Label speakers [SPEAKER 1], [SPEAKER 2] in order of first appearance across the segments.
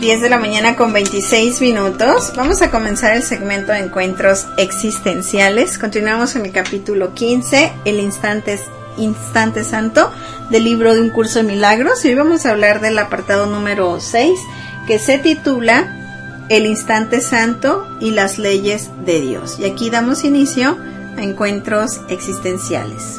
[SPEAKER 1] 10 de la mañana con 26 minutos. Vamos a comenzar el segmento de encuentros existenciales. Continuamos en el capítulo 15, el instante santo del libro de Un Curso de Milagros. Y hoy vamos a hablar del apartado número 6, que se titula El instante santo y las leyes de Dios. Y aquí damos inicio a encuentros existenciales.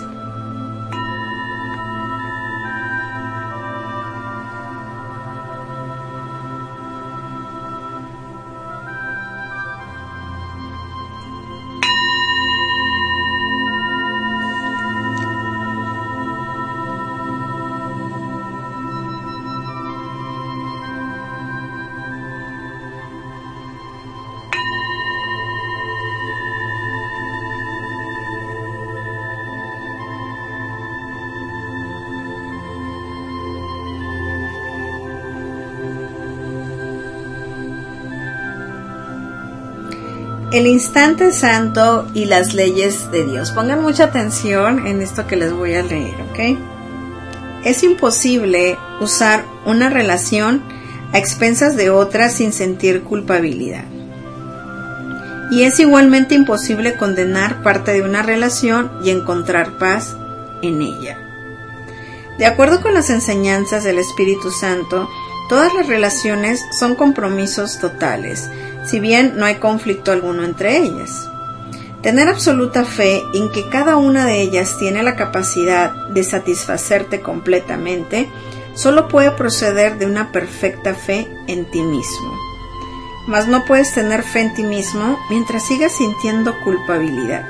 [SPEAKER 1] El instante santo y las leyes de Dios. Pongan mucha atención en esto que les voy a leer, ¿ok? Es imposible usar una relación a expensas de otra sin sentir culpabilidad. Y es igualmente imposible condenar parte de una relación y encontrar paz en ella. De acuerdo con las enseñanzas del Espíritu Santo, todas las relaciones son compromisos totales, si bien no hay conflicto alguno entre ellas. Tener absoluta fe en que cada una de ellas tiene la capacidad de satisfacerte completamente, solo puede proceder de una perfecta fe en ti mismo. Mas no puedes tener fe en ti mismo mientras sigas sintiendo culpabilidad.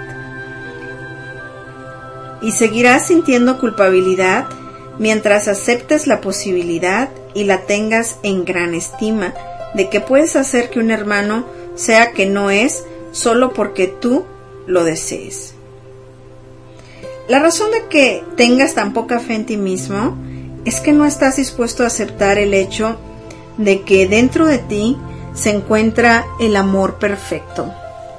[SPEAKER 1] Y seguirás sintiendo culpabilidad mientras aceptes la posibilidad y la tengas en gran estima de que puedes hacer que un hermano sea que no es solo porque tú lo desees. La razón de que tengas tan poca fe en ti mismo es que no estás dispuesto a aceptar el hecho de que dentro de ti se encuentra el amor perfecto.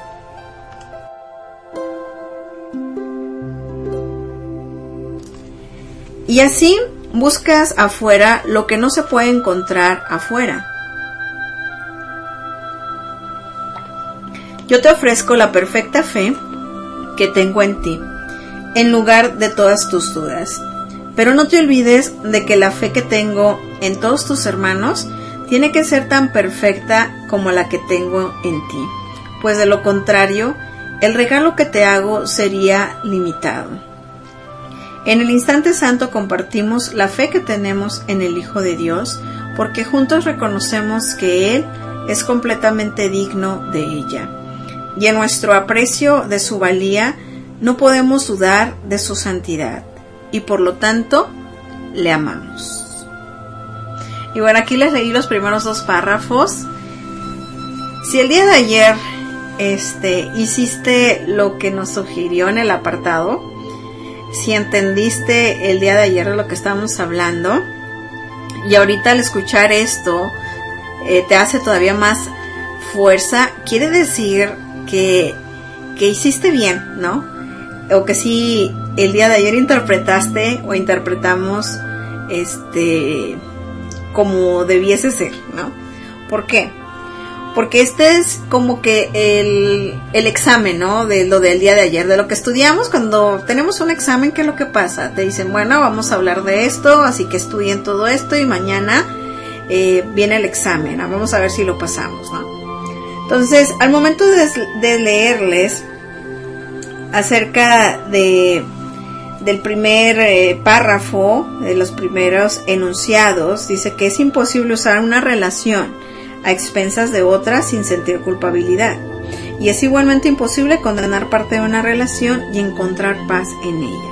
[SPEAKER 1] Y así buscas afuera lo que no se puede encontrar afuera. Yo te ofrezco la perfecta fe que tengo en ti, en lugar de todas tus dudas. Pero no te olvides de que la fe que tengo en todos tus hermanos tiene que ser tan perfecta como la que tengo en ti, pues de lo contrario, el regalo que te hago sería limitado. En el instante santo compartimos la fe que tenemos en el Hijo de Dios, porque juntos reconocemos que Él es completamente digno de ella. Y en nuestro aprecio de su valía no podemos dudar de su santidad y por lo tanto le amamos. Y bueno, aquí les leí los primeros dos párrafos. Si el día de ayer hiciste lo que nos sugirió en el apartado, si entendiste el día de ayer de lo que estábamos hablando y ahorita al escuchar esto te hace todavía más fuerza, quiere decir que hiciste bien, ¿no? O que sí, el día de ayer interpretaste o interpretamos como debiese ser, ¿no? ¿Por qué? Porque este es como que el examen, ¿no? De lo del día de ayer, de lo que estudiamos cuando tenemos un examen. ¿Qué es lo que pasa? Te dicen, bueno, vamos a hablar de esto, así que estudien todo esto y mañana viene el examen, vamos a ver si lo pasamos, ¿no? Entonces, al momento de leerles acerca del primer párrafo, de los primeros enunciados, dice que es imposible usar una relación a expensas de otra sin sentir culpabilidad. Y es igualmente imposible condenar parte de una relación y encontrar paz en ella.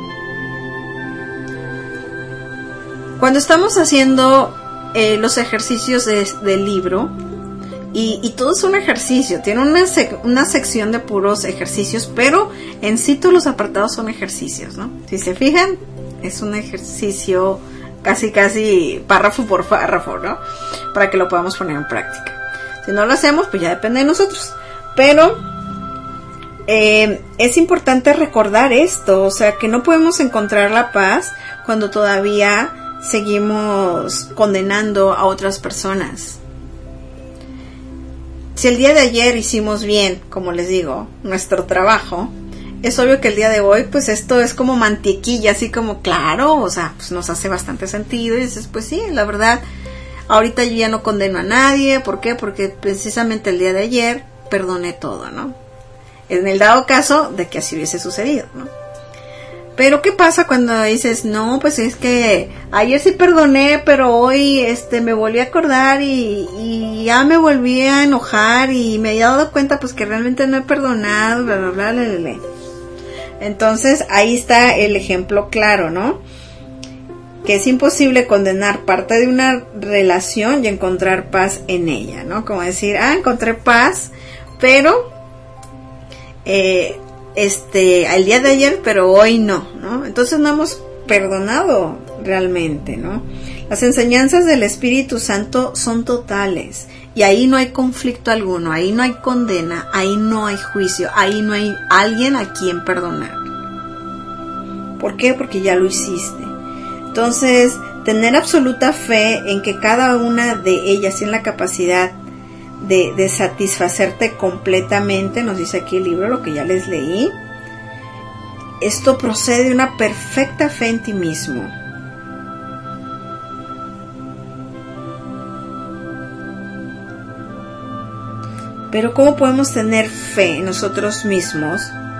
[SPEAKER 1] Cuando estamos haciendo los ejercicios del libro, y todo es un ejercicio, tiene una sección de puros ejercicios, pero en sí todos los apartados son ejercicios, ¿no? Si se fijan, es un ejercicio casi párrafo por párrafo, ¿no? Para que lo podamos poner en práctica. Si no lo hacemos, pues ya depende de nosotros. Pero es importante recordar esto, o sea, que no podemos encontrar la paz cuando todavía seguimos condenando a otras personas. si el día de ayer hicimos bien, como les digo, nuestro trabajo, es obvio que el día de hoy, pues esto es como mantequilla, así como claro, o sea, pues nos hace bastante sentido y dices, pues sí, la verdad, ahorita yo ya no condeno a nadie. ¿Por qué? Porque precisamente el día de ayer perdoné todo, ¿no? En el dado caso de que así hubiese sucedido, ¿no? Pero ¿qué pasa cuando dices, no, pues es que ayer sí perdoné, pero hoy me volví a acordar y ya me volví a enojar y me he dado cuenta pues que realmente no he perdonado, bla, bla, bla, bla, bla, bla. Entonces ahí está el ejemplo claro, ¿no? Que es imposible condenar parte de una relación y encontrar paz en ella, ¿no? Como decir, encontré paz, pero el día de ayer, pero hoy no, ¿no? Entonces no hemos perdonado realmente, ¿no? Las enseñanzas del Espíritu Santo son totales y ahí no hay conflicto alguno, ahí no hay condena, ahí no hay juicio, ahí no hay alguien a quien perdonar. ¿Por qué? Porque ya lo hiciste. Entonces, tener absoluta fe en que cada una de ellas tiene la capacidad de satisfacerte completamente, nos dice aquí el libro, lo que ya les leí. Esto procede de una perfecta fe en ti mismo. Pero ¿cómo podemos tener fe en nosotros mismos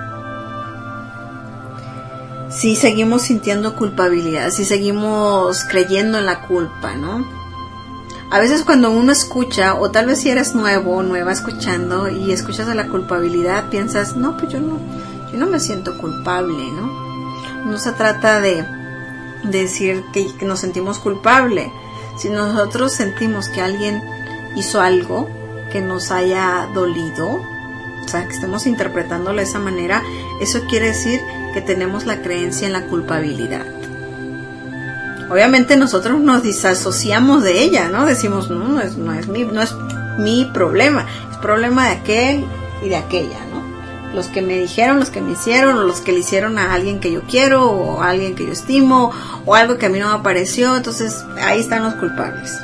[SPEAKER 1] si seguimos sintiendo culpabilidad, si seguimos creyendo en la culpa, ¿no? A veces cuando uno escucha, o tal vez si eres nuevo o nueva escuchando y escuchas de la culpabilidad, piensas, no, pues yo no me siento culpable, ¿no? No se trata de decir que nos sentimos culpables. Si nosotros sentimos que alguien hizo algo que nos haya dolido, o sea, que estemos interpretándolo de esa manera, eso quiere decir que tenemos la creencia en la culpabilidad. Obviamente nosotros nos disasociamos de ella, ¿no? Decimos, no es mi problema, es problema de aquel y de aquella, ¿no? Los que me dijeron, los que me hicieron, o los que le hicieron a alguien que yo quiero, o a alguien que yo estimo, o algo que a mí no me pareció. Entonces ahí están los culpables.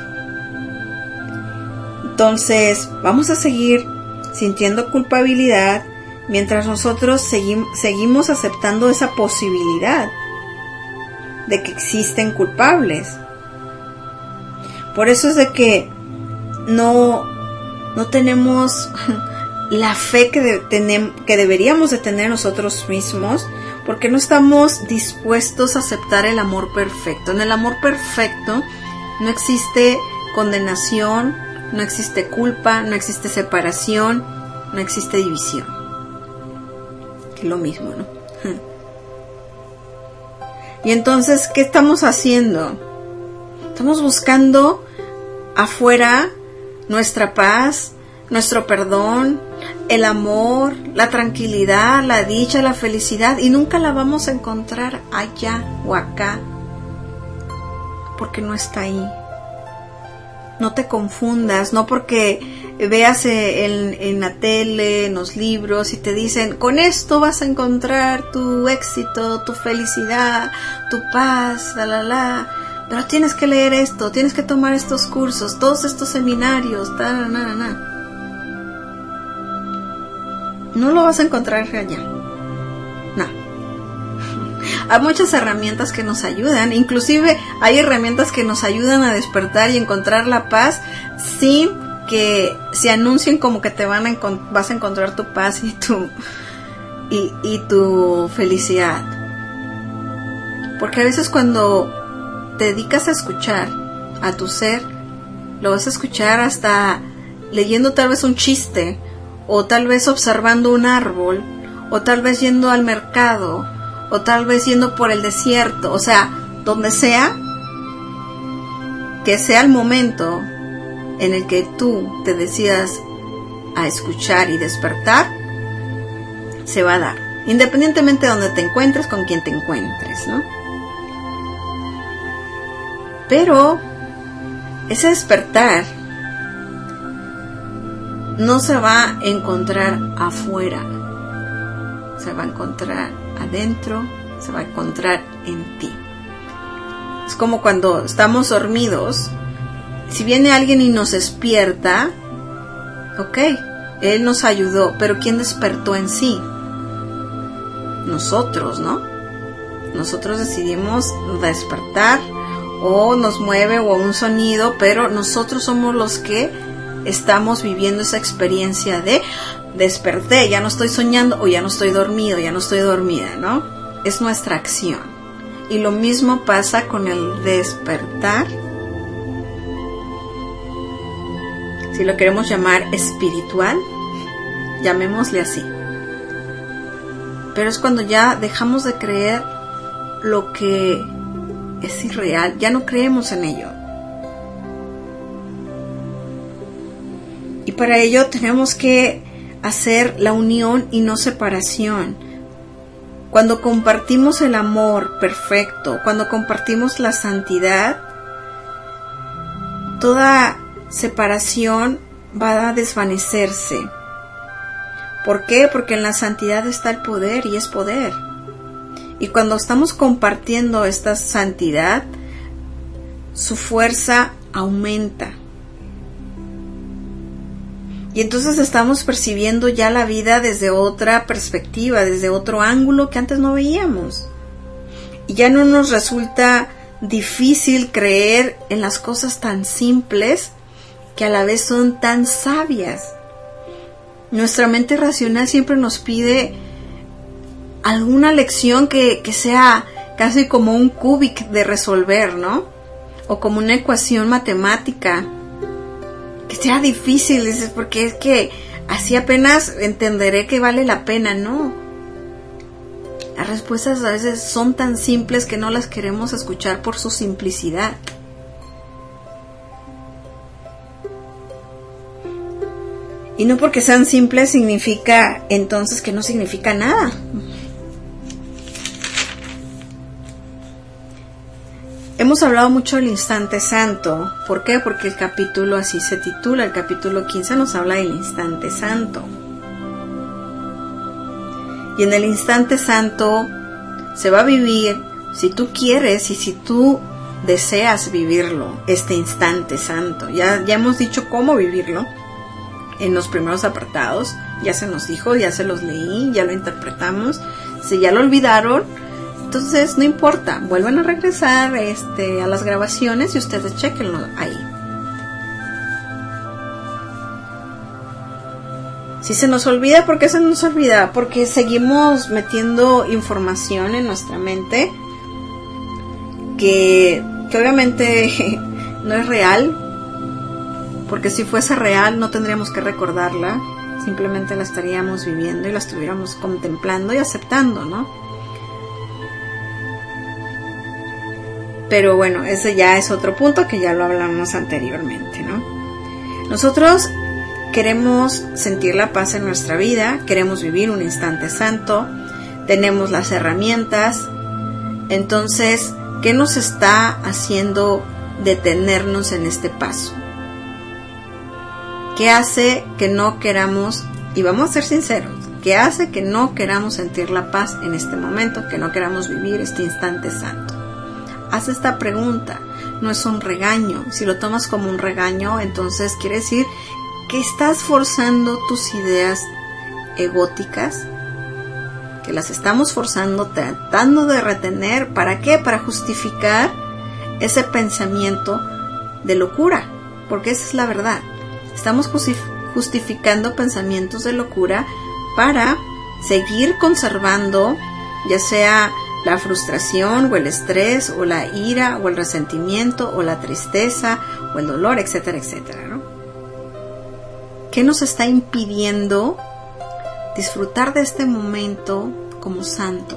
[SPEAKER 1] Entonces vamos a seguir sintiendo culpabilidad mientras nosotros seguimos aceptando esa posibilidad de que existen culpables. Por eso es de que no tenemos la fe que deberíamos de tener nosotros mismos, porque no estamos dispuestos a aceptar el amor perfecto. En el amor perfecto no existe condenación, no existe culpa, no existe separación, no existe división. Que es lo mismo, ¿no? Y entonces, ¿qué estamos haciendo? Estamos buscando afuera nuestra paz, nuestro perdón, el amor, la tranquilidad, la dicha, la felicidad, y nunca la vamos a encontrar allá o acá, porque no está ahí. No te confundas, no porque veas en la tele, en los libros y te dicen, con esto vas a encontrar tu éxito, tu felicidad, tu paz, pero tienes que leer esto, tienes que tomar estos cursos, todos estos seminarios, no lo vas a encontrar allá. No. Hay muchas herramientas que nos ayudan, inclusive hay herramientas que nos ayudan a despertar y encontrar la paz sin que se anuncien como que vas a encontrar tu paz y tu felicidad. Porque a veces cuando te dedicas a escuchar a tu ser, lo vas a escuchar hasta leyendo tal vez un chiste, o tal vez observando un árbol, o tal vez yendo al mercado, o tal vez yendo por el desierto, o sea, donde sea, que sea el momento en el que tú te decidas a escuchar y despertar, se va a dar, independientemente de donde te encuentres, con quien te encuentres, ¿no? Pero ese despertar no se va a encontrar afuera, se va a encontrar adentro, se va a encontrar en ti. Es como cuando estamos dormidos, si viene alguien y nos despierta, ok, Él nos ayudó, pero ¿quién despertó en sí? Nosotros, ¿no? Nosotros decidimos despertar, o nos mueve o un sonido, pero nosotros somos los que estamos viviendo esa experiencia de desperté, ya no estoy soñando, o ya no estoy dormido, ya no estoy dormida, ¿no? Es nuestra acción. Y lo mismo pasa con el despertar, si lo queremos llamar espiritual, llamémosle así. Pero es cuando ya dejamos de creer lo que es irreal, ya no creemos en ello. Y para ello tenemos que hacer la unión y no separación. Cuando compartimos el amor perfecto, cuando compartimos la santidad, toda separación va a desvanecerse. ¿Por qué? Porque en la santidad está el poder y es poder. Y cuando estamos compartiendo esta santidad, su fuerza aumenta. Y entonces estamos percibiendo ya la vida desde otra perspectiva, desde otro ángulo que antes no veíamos. Y ya no nos resulta difícil creer en las cosas tan simples que a la vez son tan sabias. Nuestra mente racional siempre nos pide alguna lección que sea casi como un cúbic de resolver, ¿no? O como una ecuación matemática que sea difícil, dices, porque es que así apenas entenderé que vale la pena, ¿no? Las respuestas a veces son tan simples que no las queremos escuchar por su simplicidad. Y no porque sean simples significa entonces que no significa nada. Hemos hablado mucho del instante santo. ¿Por qué? Porque el capítulo así se titula. El capítulo 15 nos habla del instante santo. Y en el instante santo se va a vivir, si tú quieres y si tú deseas vivirlo, este instante santo. Ya hemos dicho cómo vivirlo en los primeros apartados. Ya se nos dijo, ya se los leí, ya lo interpretamos. Si ya lo olvidaron, entonces no importa, vuelvan a regresar a las grabaciones y ustedes chequenlo ahí. Si se nos olvida, ¿por qué se nos olvida? Porque seguimos metiendo información en nuestra mente que obviamente no es real, porque si fuese real no tendríamos que recordarla, simplemente la estaríamos viviendo y la estuviéramos contemplando y aceptando, ¿no? Pero bueno, ese ya es otro punto que ya lo hablamos anteriormente, ¿no? Nosotros queremos sentir la paz en nuestra vida, queremos vivir un instante santo, tenemos las herramientas. Entonces, ¿qué nos está haciendo detenernos en este paso? ¿Qué hace que no queramos, y vamos a ser sinceros, qué hace que no queramos sentir la paz en este momento, que no queramos vivir este instante santo? Haz esta pregunta, no es un regaño. Si lo tomas como un regaño, entonces quiere decir que estás forzando tus ideas egóticas, que las estamos forzando, tratando de retener. ¿Para qué? Para justificar ese pensamiento de locura, porque esa es la verdad. Estamos justificando pensamientos de locura para seguir conservando, ya sea la frustración o el estrés o la ira o el resentimiento o la tristeza o el dolor, etcétera, etcétera, ¿no? ¿Qué nos está impidiendo disfrutar de este momento como santo?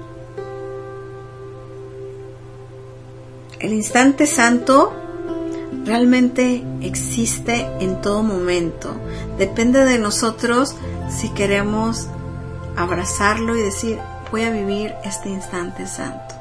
[SPEAKER 1] El instante santo realmente existe en todo momento. Depende de nosotros si queremos abrazarlo y decir, voy a vivir este instante santo.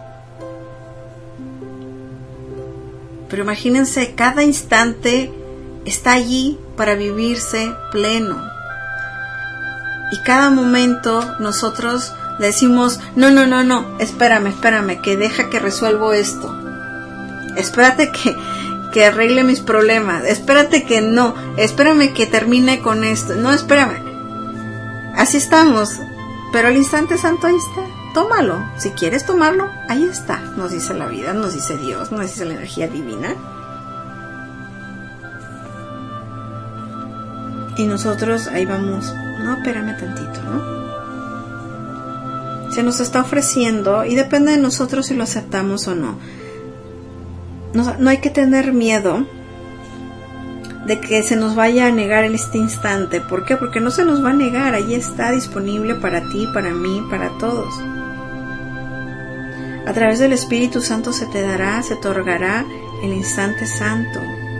[SPEAKER 1] Pero imagínense, cada instante está allí para vivirse pleno. Y cada momento nosotros le decimos, no, espérame, que deja que resuelvo esto. Espérate que arregle mis problemas, espérate que no, espérame que termine con esto, no, espérame. Así estamos, pero el instante santo ahí está, tómalo, si quieres tomarlo, ahí está, nos dice la vida, nos dice Dios, nos dice la energía divina. Y nosotros ahí vamos, no, espérame tantito, ¿no? Se nos está ofreciendo y depende de nosotros si lo aceptamos o no. No hay que tener miedo de que se nos vaya a negar en este instante. ¿Por qué? Porque no se nos va a negar, ahí está disponible para ti, para mí, para todos. A través del Espíritu Santo se te dará, se otorgará el instante santo.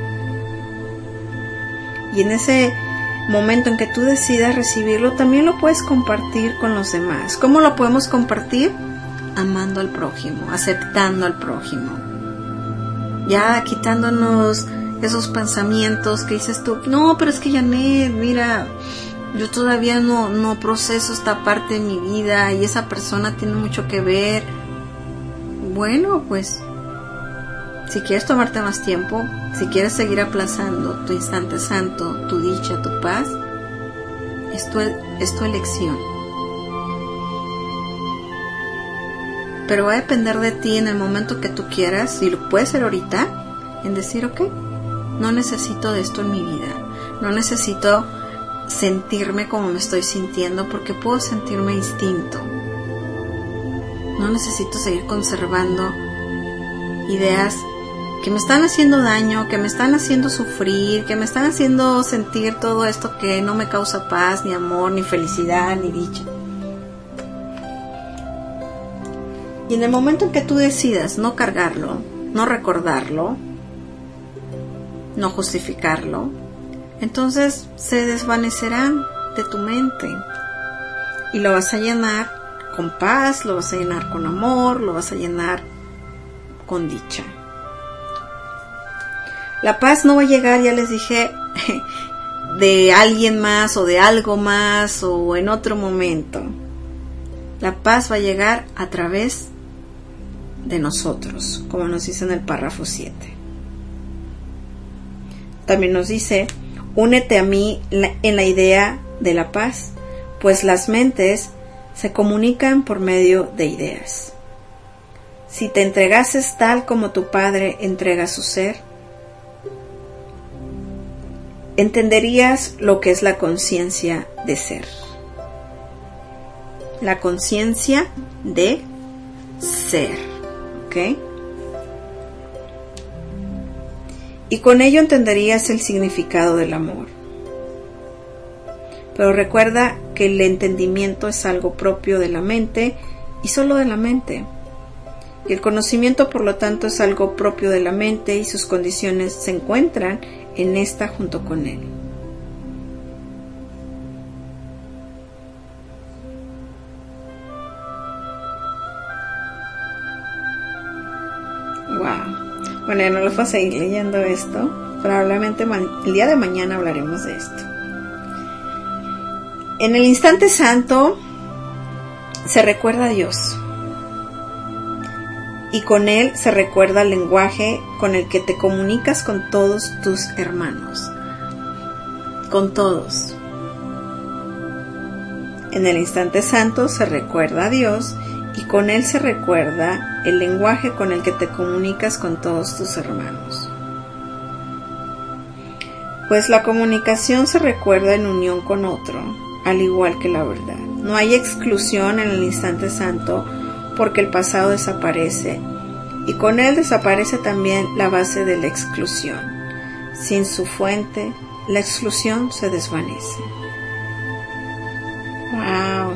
[SPEAKER 1] Y en ese momento en que tú decidas recibirlo, también lo puedes compartir con los demás. ¿Cómo lo podemos compartir? Amando al prójimo, aceptando al prójimo. Ya quitándonos esos pensamientos que dices tú, no, pero es que Janet, mira, yo todavía no proceso esta parte de mi vida y esa persona tiene mucho que ver. Bueno, pues, si quieres tomarte más tiempo, si quieres seguir aplazando tu instante santo, tu dicha, tu paz, es tu elección. Pero va a depender de ti en el momento que tú quieras, si lo puedes hacer ahorita, en decir, ok, no necesito de esto en mi vida, no necesito sentirme como me estoy sintiendo porque puedo sentirme distinto. No necesito seguir conservando ideas que me están haciendo daño, que me están haciendo sufrir, que me están haciendo sentir todo esto que no me causa paz, ni amor, ni felicidad, ni dicha. Y en el momento en que tú decidas no cargarlo, no recordarlo, no justificarlo, entonces se desvanecerán de tu mente y lo vas a llenar con paz, lo vas a llenar con amor, lo vas a llenar con dicha. La paz no va a llegar, ya les dije, de alguien más o de algo más o en otro momento. La paz va a llegar a través de nosotros, como nos dice en el párrafo 7. También nos dice, únete a mí en la idea de la paz, pues las mentes se comunican por medio de ideas. Si te entregases tal como tu Padre entrega su ser, entenderías lo que es la conciencia de ser. La conciencia de ser, ¿ok? Y con ello entenderías el significado del amor. Pero recuerda que el entendimiento es algo propio de la mente y solo de la mente. Y el conocimiento, por lo tanto, es algo propio de la mente y sus condiciones se encuentran en esta junto con él. Wow. Bueno, ya no lo puedo seguir leyendo esto. Probablemente el día de mañana hablaremos de esto. En el instante santo se recuerda a Dios. Y con él se recuerda el lenguaje con el que te comunicas con todos tus hermanos. Con todos. En el instante santo se recuerda a Dios y con él se recuerda el lenguaje con el que te comunicas con todos tus hermanos. Pues la comunicación se recuerda en unión con otro, al igual que la verdad. No hay exclusión en el instante santo, porque el pasado desaparece y con él desaparece también la base de la exclusión. Sin su fuente, la exclusión se desvanece. Wow.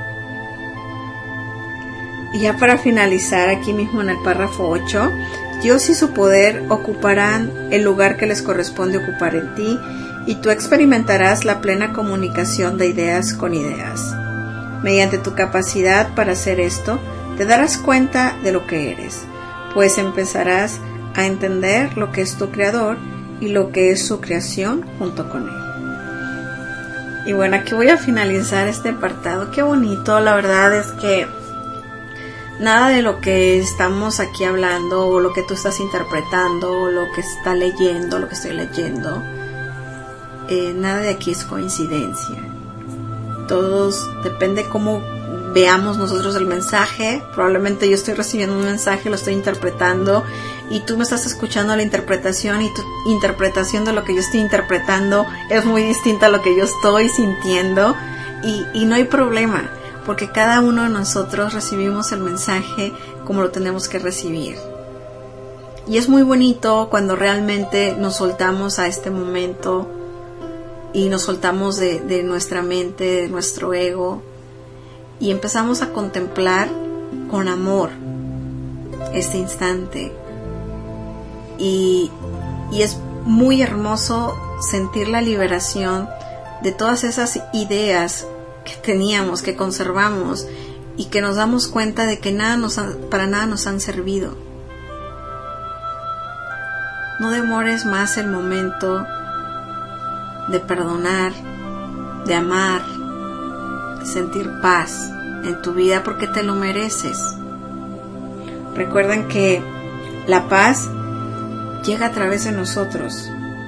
[SPEAKER 1] Y ya para finalizar, aquí mismo en el párrafo 8, Dios y su poder ocuparán el lugar que les corresponde ocupar en ti y tú experimentarás la plena comunicación de ideas con ideas. Mediante tu capacidad para hacer esto, te darás cuenta de lo que eres, pues empezarás a entender lo que es tu creador y lo que es su creación junto con él. Y bueno, aquí voy a finalizar este apartado. Qué bonito, la verdad es que Nada de lo que estamos aquí hablando o lo que tú estás interpretando o lo que está leyendo, lo que estoy leyendo, nada de aquí es coincidencia. Todos, depende cómo veamos nosotros el mensaje. Probablemente yo estoy recibiendo un mensaje, lo estoy interpretando y tú me estás escuchando la interpretación, y tu interpretación de lo que yo estoy interpretando es muy distinta a lo que yo estoy sintiendo, y no hay problema, porque cada uno de nosotros recibimos el mensaje como lo tenemos que recibir. Y es muy bonito cuando realmente nos soltamos a este momento y nos soltamos de nuestra mente, de nuestro ego, y empezamos a contemplar con amor este instante. Y es muy hermoso sentir la liberación de todas esas ideas que teníamos, que conservamos, y que nos damos cuenta de que para nada nos han servido. No demores más el momento de perdonar, de amar, de sentir paz en tu vida, porque te lo mereces. Recuerden que la paz llega a través de nosotros,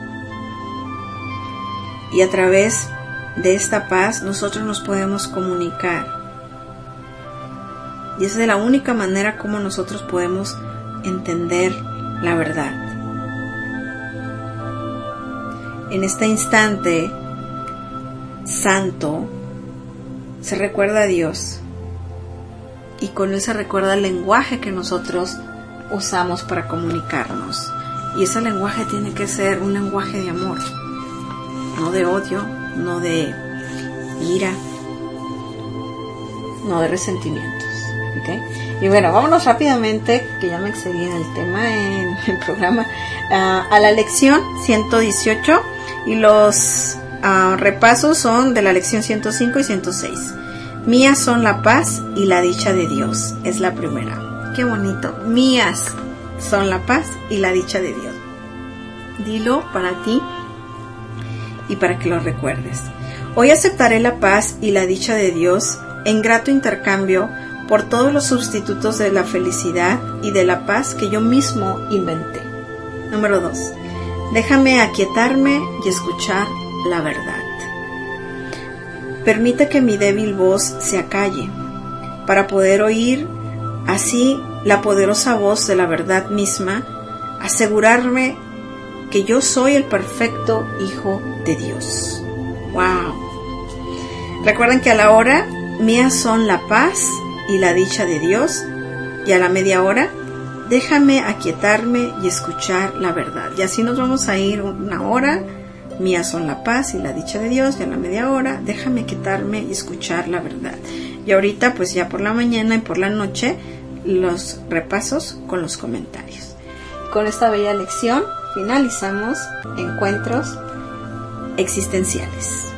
[SPEAKER 1] y a través de esta paz nosotros nos podemos comunicar, y esa es la única manera como nosotros podemos entender la verdad. En este instante santo se recuerda a Dios, y con él se recuerda el lenguaje que nosotros usamos para comunicarnos, y ese lenguaje tiene que ser un lenguaje de amor, no de odio, no de ira, no de resentimientos. ¿Okay? Y bueno, vámonos rápidamente, que ya me excedí en el tema, en el programa, a la lección 118, y los repasos son de la lección 105 y 106. Mías son la paz y la dicha de Dios, es la primera. Qué bonito. Mías son la paz y la dicha de Dios. Dilo para ti y para que lo recuerdes. Hoy aceptaré la paz y la dicha de Dios en grato intercambio por todos los sustitutos de la felicidad y de la paz que yo mismo inventé. Número 2. Déjame aquietarme y escuchar la verdad. Permite que mi débil voz se acalle para poder oír así la poderosa voz de la verdad misma, asegurarme que yo soy el perfecto Hijo de Dios. ¡Wow! Recuerden que a la hora, mías son la paz y la dicha de Dios, y a la media hora, déjame aquietarme y escuchar la verdad. Y así nos vamos a ir una hora. Mías son la paz y la dicha de Dios, y a la media hora, déjame aquietarme y escuchar la verdad. Y ahorita, pues ya por la mañana y por la noche, los repasos con los comentarios. Con esta bella lección finalizamos Encuentros Existenciales.